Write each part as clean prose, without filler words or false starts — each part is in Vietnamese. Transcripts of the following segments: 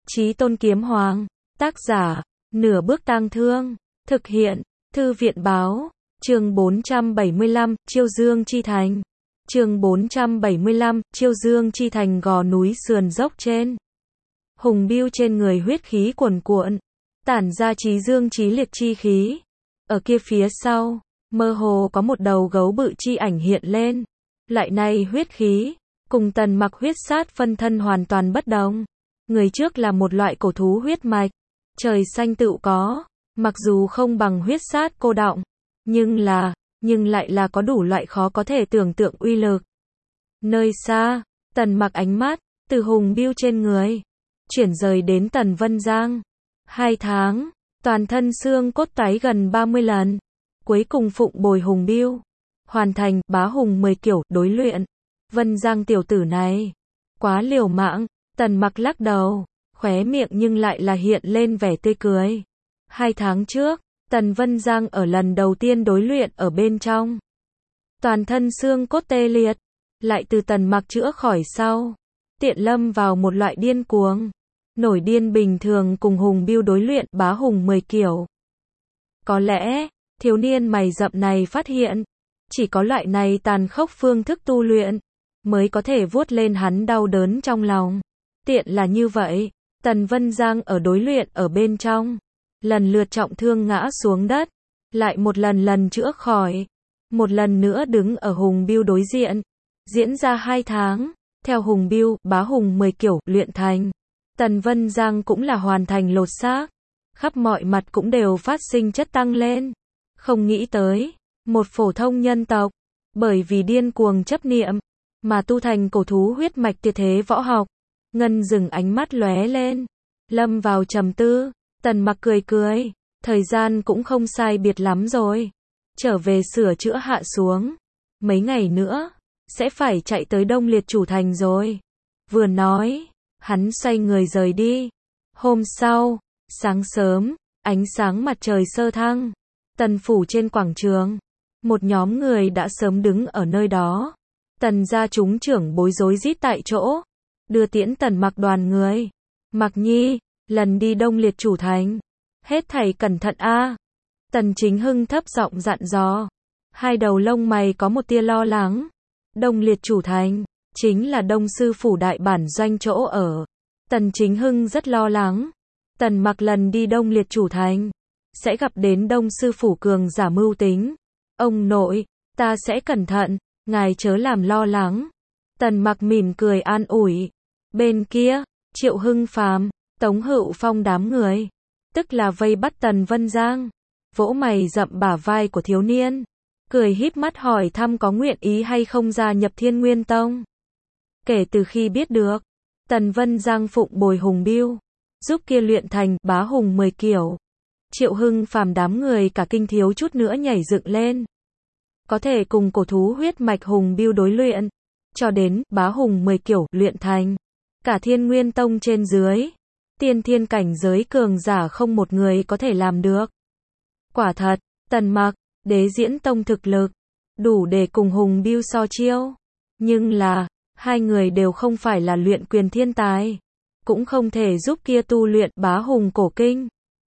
Chí Tôn Kiếm Hoàng. Tác giả, Nửa Bước Tang Thương. Thực hiện, Thư viện Báo. Chương 475, Chiêu Dương Chi Thành. Chương 475, Chiêu Dương Chi Thành. Gò núi sườn dốc trên. Hùng Bưu trên người huyết khí cuồn cuộn, tản ra chí dương chí liệt chi khí. Ở kia phía sau, mơ hồ có một đầu gấu bự chi ảnh hiện lên. Loại này huyết khí, cùng Tần Mặc huyết sát phân thân hoàn toàn bất đồng. Người trước là một loại cổ thú huyết mạch, trời xanh tựu có, mặc dù không bằng huyết sát cô đọng, nhưng lại là có đủ loại khó có thể tưởng tượng uy lực. Nơi xa, Tần Mặc ánh mắt từ Hùng Bưu trên người chuyển rời đến Tần Vân Giang. 2 tháng, toàn thân xương cốt tái gần 30 lần, cuối cùng phụng bồi Hùng Bưu, hoàn thành bá hùng 10 kiểu đối luyện. Vân Giang tiểu tử này, quá liều mạng. Tần Mặc lắc đầu, khóe miệng nhưng lại là hiện lên vẻ tươi cười. 2 tháng trước, Tần Vân Giang ở lần đầu tiên đối luyện ở bên trong, toàn thân xương cốt tê liệt, lại từ Tần Mặc chữa khỏi sau, tiện lâm vào một loại điên cuồng, nổi điên bình thường cùng Hùng Bưu đối luyện bá hùng 10 kiểu. Có lẽ, thiếu niên mày rậm này phát hiện, chỉ có loại này tàn khốc phương thức tu luyện, mới có thể vuốt lên hắn đau đớn trong lòng. Tiện là như vậy, Tần Vân Giang ở đối luyện ở bên trong, lần lượt trọng thương ngã xuống đất, lại một lần chữa khỏi, một lần nữa đứng ở Hùng Bưu đối diện, diễn ra 2 tháng, theo Hùng Bưu, bá hùng 10 kiểu, luyện thành. Tần Vân Giang cũng là hoàn thành lột xác, khắp mọi mặt cũng đều phát sinh chất tăng lên. Không nghĩ tới, một phổ thông nhân tộc, bởi vì điên cuồng chấp niệm, mà tu thành cổ thú huyết mạch tuyệt thế võ học. Ngân dừng ánh mắt lóe lên, lâm vào trầm tư. Tần Mặc cười cười, thời gian cũng không sai biệt lắm rồi, trở về sửa chữa hạ xuống, mấy ngày nữa sẽ phải chạy tới Đông Liệt Chủ Thành rồi. Vừa nói, hắn xoay người rời đi. Hôm sau, sáng sớm, ánh sáng mặt trời sơ thăng, Tần phủ trên quảng trường, một nhóm người đã sớm đứng ở nơi đó. Tần gia chúng trưởng bối rối rít tại chỗ, đưa tiễn Tần Mặc đoàn người. Mặc Nhi, lần đi Đông Liệt Chủ Thành, hết thảy cẩn thận a. Tần Chính Hưng thấp giọng dặn dò, hai đầu lông mày có một tia lo lắng. Đông Liệt Chủ Thành chính là Đông sư phủ đại bản doanh chỗ ở. Tần Chính Hưng rất lo lắng, Tần Mặc lần đi Đông Liệt Chủ Thành sẽ gặp đến Đông sư phủ cường giả mưu tính. Ông nội, ta sẽ cẩn thận, ngài chớ làm lo lắng. Tần Mặc mỉm cười an ủi. Bên kia, Triệu Hưng Phàm, Tống Hữu Phong đám người, tức là vây bắt Tần Vân Giang, vỗ mày rậm bả vai của thiếu niên, cười híp mắt hỏi thăm có nguyện ý hay không gia nhập Thiên Nguyên Tông. Kể từ khi biết được, Tần Vân Giang phụng bồi Hùng Bưu, giúp kia luyện thành bá hùng 10 kiểu, Triệu Hưng Phàm đám người cả kinh thiếu chút nữa nhảy dựng lên. Có thể cùng cổ thú huyết mạch Hùng Bưu đối luyện, cho đến bá hùng 10 kiểu luyện thành, cả Thiên Nguyên Tông trên dưới, tiên thiên cảnh giới cường giả không một người có thể làm được. Quả thật, Tần Mặc, Đế Diễn Tông thực lực đủ để cùng Hùng Bưu so chiêu, nhưng là hai người đều không phải là luyện quyền thiên tài, cũng không thể giúp kia tu luyện bá hùng cổ kinh.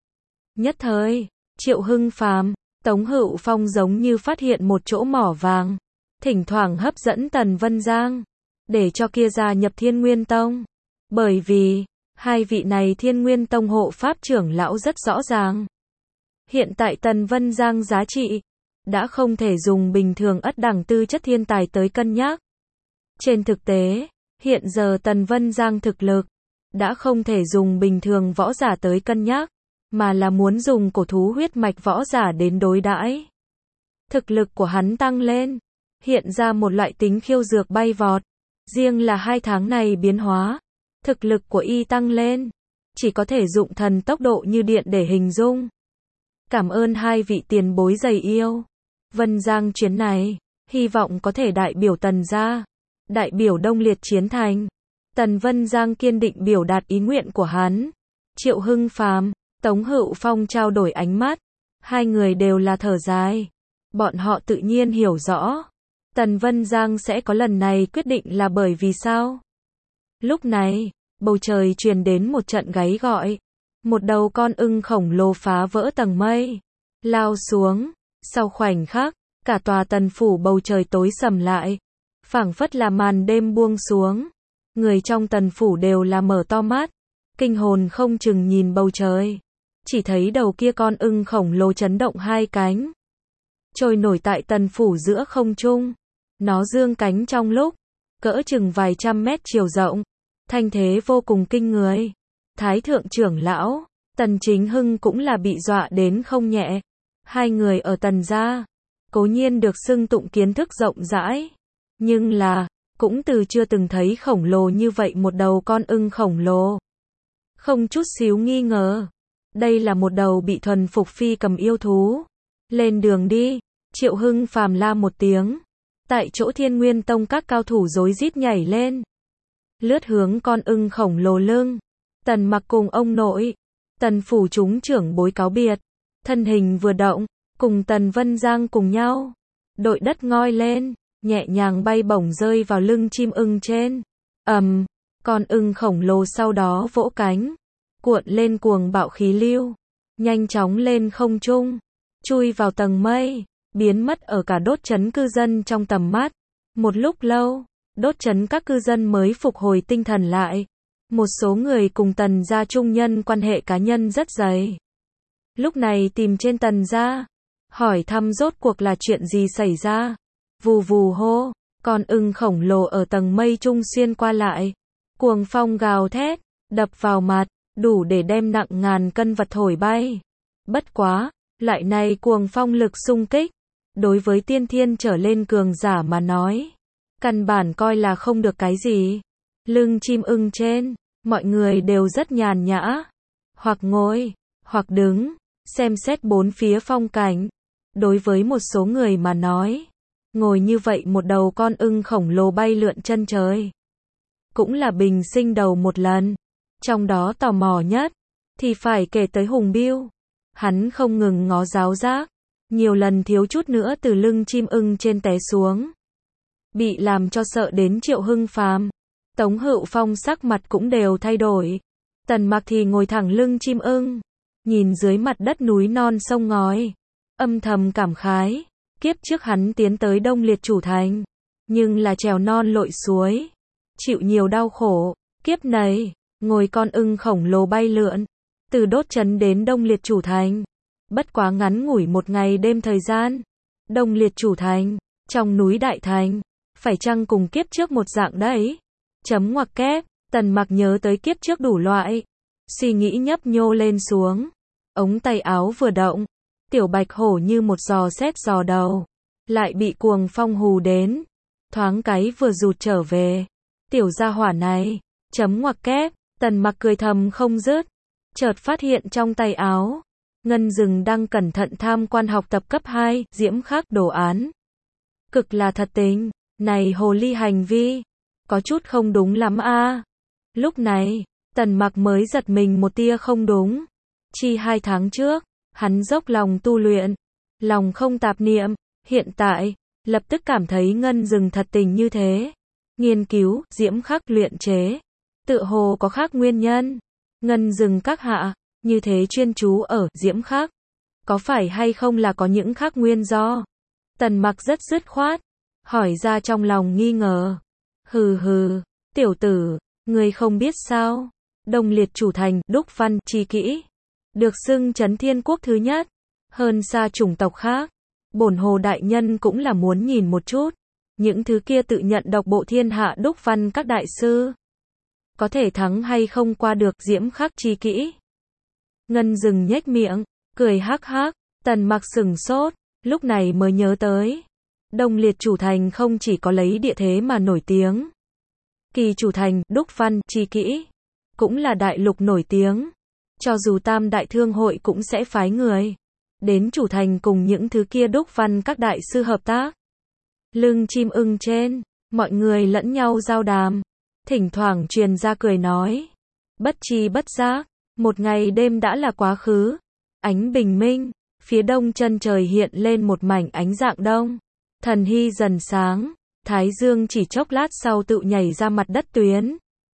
Nhất thời, Triệu Hưng Phàm, Tống Hữu Phong giống như phát hiện một chỗ mỏ vàng, thỉnh thoảng hấp dẫn Tần Vân Giang, để cho kia gia nhập Thiên Nguyên Tông. Bởi vì, hai vị này Thiên Nguyên Tông hộ pháp trưởng lão rất rõ ràng. Hiện tại Tần Vân Giang giá trị, đã không thể dùng bình thường ất đẳng tư chất thiên tài tới cân nhắc. Trên thực tế, hiện giờ Tần Vân Giang thực lực, đã không thể dùng bình thường võ giả tới cân nhắc, mà là muốn dùng cổ thú huyết mạch võ giả đến đối đãi. Thực lực của hắn tăng lên, hiện ra một loại tính khiêu dược bay vọt. Riêng là 2 tháng này biến hóa, thực lực của y tăng lên, chỉ có thể dụng thần tốc độ như điện để hình dung. Cảm ơn hai vị tiền bối dày yêu. Vân Giang chuyến này, hy vọng có thể đại biểu Tần gia, đại biểu Đông Liệt chiến thành. Tần Vân Giang kiên định biểu đạt ý nguyện của hắn. Triệu Hưng Phàm, Tống Hữu Phong trao đổi ánh mắt, hai người đều là thở dài. Bọn họ tự nhiên hiểu rõ, Tần Vân Giang sẽ có lần này quyết định là bởi vì sao. Lúc này, bầu trời truyền đến một trận gáy gọi. Một đầu con ưng khổng lồ phá vỡ tầng mây, lao xuống. Sau khoảnh khắc, cả tòa tần phủ bầu trời tối sầm lại, phảng phất là màn đêm buông xuống. Người trong tần phủ đều là mở to mắt, kinh hồn không chừng nhìn bầu trời. Chỉ thấy đầu kia con ưng khổng lồ chấn động hai cánh, trôi nổi tại tần phủ giữa không trung. Nó dương cánh trong lúc, cỡ chừng vài trăm mét chiều rộng, thanh thế vô cùng kinh người. Thái thượng trưởng lão, Tần Chính Hưng cũng là bị dọa đến không nhẹ. Hai người ở Tần gia, cố nhiên được xưng tụng kiến thức rộng rãi, nhưng là, cũng từ chưa từng thấy khổng lồ như vậy một đầu con ưng khổng lồ. Không chút xíu nghi ngờ, đây là một đầu bị thuần phục phi cầm yêu thú. Lên đường đi, Triệu Hưng phàm la một tiếng. Tại chỗ Thiên Nguyên Tông các cao thủ rối rít nhảy lên, lướt hướng con ưng khổng lồ lưng. Tần Mặc cùng ông nội, Tần phủ chúng trưởng bối cáo biệt, thân hình vừa động, cùng Tần Vân Giang cùng nhau, đội đất ngoi lên, nhẹ nhàng bay bổng rơi vào lưng chim ưng trên. Con ưng khổng lồ sau đó vỗ cánh, cuộn lên cuồng bạo khí lưu, nhanh chóng lên không trung, chui vào tầng mây, biến mất ở cả đốt trấn cư dân trong tầm mắt. Một lúc lâu, đốt trấn các cư dân mới phục hồi tinh thần lại. Một số người cùng Tần gia trung nhân quan hệ cá nhân rất dày, lúc này tìm trên Tần gia, hỏi thăm rốt cuộc là chuyện gì xảy ra. Vù vù hô, con ưng khổng lồ ở tầng mây trung xuyên qua lại, cuồng phong gào thét, đập vào mặt, đủ để đem nặng ngàn cân vật thổi bay. Bất quá, loại này cuồng phong lực xung kích, đối với tiên thiên trở lên cường giả mà nói, căn bản coi là không được cái gì. Lưng chim ưng trên, mọi người đều rất nhàn nhã, hoặc ngồi, hoặc đứng, xem xét bốn phía phong cảnh. Đối với một số người mà nói, ngồi như vậy một đầu con ưng khổng lồ bay lượn chân trời, cũng là bình sinh đầu một lần. Trong đó tò mò nhất, thì phải kể tới Hùng Biêu. Hắn không ngừng ngó giáo giác, nhiều lần thiếu chút nữa từ lưng chim ưng trên té xuống, bị làm cho sợ đến Triệu Hưng phàm, Tống Hữu Phong sắc mặt cũng đều thay đổi. Tần Mặc thì ngồi thẳng lưng chim ưng, nhìn dưới mặt đất núi non sông ngói, âm thầm cảm khái. Kiếp trước hắn tiến tới Đông Liệt Chủ Thành, nhưng là trèo non lội suối, chịu nhiều đau khổ. Kiếp này, ngồi con ưng khổng lồ bay lượn, từ đốt trấn đến Đông Liệt Chủ Thành, bất quá ngắn ngủi một ngày đêm thời gian. Đông Liệt Chủ Thành, trong núi Đại Thành, phải chăng cùng kiếp trước một dạng đấy? Chấm ngoặc kép, Tần Mặc nhớ tới kiếp trước đủ loại, suy nghĩ nhấp nhô lên xuống, ống tay áo vừa động, tiểu bạch hổ như một giò xét giò đầu, lại bị cuồng phong hù đến, thoáng cái vừa rụt trở về. Tiểu gia hỏa này, chấm ngoặc kép, Tần Mặc cười thầm không dứt, chợt phát hiện trong tay áo, Ngân Dừng đang cẩn thận tham quan học tập cấp 2, diễm khắc đồ án. Cực là thật tình, này hồ ly hành vi, có chút không đúng lắm a. Lúc này, Tần Mặc mới giật mình một tia không đúng. Chi 2 tháng trước, hắn dốc lòng tu luyện, lòng không tạp niệm, hiện tại, lập tức cảm thấy Ngân Dừng thật tình như thế. Nghiên cứu, diễm khắc luyện chế, tự hồ có khác nguyên nhân. Ngân Dừng các hạ, như thế chuyên chú ở diễm khắc, có phải hay không là có những khác nguyên do? Tần Mặc rất dứt khoát, hỏi ra trong lòng nghi ngờ. Hừ hừ, tiểu tử, ngươi không biết sao? Đông Liệt Chủ Thành, đúc văn chi kỹ, được xưng trấn thiên quốc thứ nhất, hơn xa chủng tộc khác. Bổn hồ đại nhân cũng là muốn nhìn một chút, những thứ kia tự nhận độc bộ thiên hạ đúc văn các đại sư, có thể thắng hay không qua được diễm khắc chi kỹ. Ngân Dừng nhếch miệng, cười hắc hắc. Tần Mặc sừng sốt, lúc này mới nhớ tới, Đông Liệt Chủ Thành không chỉ có lấy địa thế mà nổi tiếng, Kỳ Chủ Thành, đúc văn chi kỹ, cũng là đại lục nổi tiếng. Cho dù Tam Đại Thương hội cũng sẽ phái người đến Chủ Thành cùng những thứ kia đúc văn các đại sư hợp tác. Lưng chim ưng trên, mọi người lẫn nhau giao đàm, thỉnh thoảng truyền ra cười nói. Bất chi bất giác, một ngày đêm đã là quá khứ. Ánh bình minh, phía đông chân trời hiện lên một mảnh ánh rạng đông. Thần hy dần sáng, thái dương chỉ chốc lát sau tự nhảy ra mặt đất tuyến.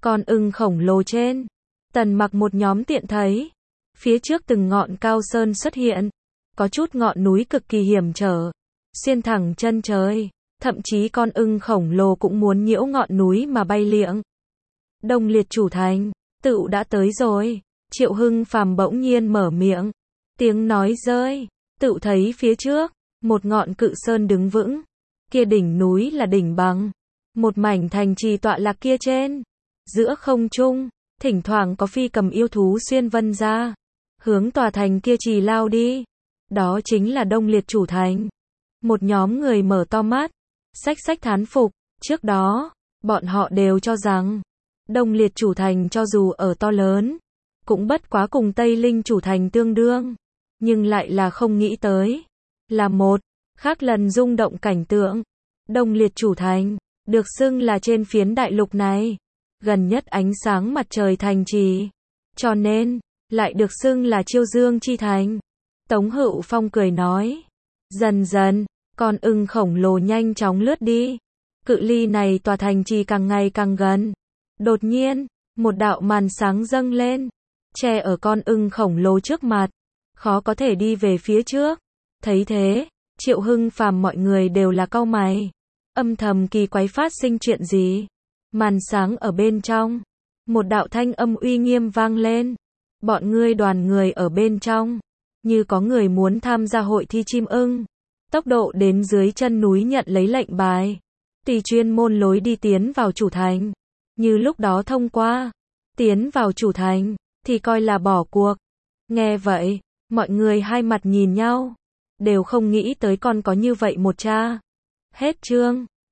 Con ưng khổng lồ trên. Tần Mặc một nhóm tiện thấy. Phía trước từng ngọn cao sơn xuất hiện. Có chút ngọn núi cực kỳ hiểm trở. Xuyên thẳng chân trời. Thậm chí con ưng khổng lồ cũng muốn nhiễu ngọn núi mà bay liệng. Đông Liệt chủ thành. Tựu đã tới rồi. Triệu Hưng Phàm bỗng nhiên mở miệng. Tiếng nói rơi. Tựu thấy phía trước. Một ngọn cự sơn đứng vững. Kia đỉnh núi là đỉnh bằng. Một mảnh thành trì tọa lạc kia trên. Giữa không trung. Thỉnh thoảng có phi cầm yêu thú xuyên vân ra. Hướng tòa thành kia trì lao đi. Đó chính là Đông Liệt chủ thành. Một nhóm người mở to mắt. Xách xách thán phục. Trước đó, bọn họ đều cho rằng. Đông Liệt chủ thành cho dù ở to lớn. Cũng bất quá cùng Tây Linh chủ thành tương đương. Nhưng lại là không nghĩ tới. Là một. Khác lần rung động cảnh tượng. Đông Liệt chủ thành. Được xưng là trên phiến đại lục này. Gần nhất ánh sáng mặt trời thành trì. Cho nên, lại được xưng là Chiêu Dương chi thành. Tống Hữu Phong cười nói. Dần dần, con ưng khổng lồ nhanh chóng lướt đi. Cự ly này tòa thành trì càng ngày càng gần. Đột nhiên, một đạo màn sáng dâng lên. Che ở con ưng khổng lồ trước mặt. Khó có thể đi về phía trước. Thấy thế, Triệu Hưng Phàm mọi người đều là cau mày. Âm thầm kỳ quái phát sinh chuyện gì. Màn sáng ở bên trong. Một đạo thanh âm uy nghiêm vang lên. Bọn ngươi đoàn người ở bên trong. Như có người muốn tham gia hội thi chim ưng. Tốc độ đến dưới chân núi nhận lấy lệnh bài. Tùy chuyên môn lối đi tiến vào chủ thành. Như lúc đó thông qua. Tiến vào chủ thành. Thì coi là bỏ cuộc. Nghe vậy. Mọi người hai mặt nhìn nhau. Đều không nghĩ tới còn có như vậy một cha. Hết chương.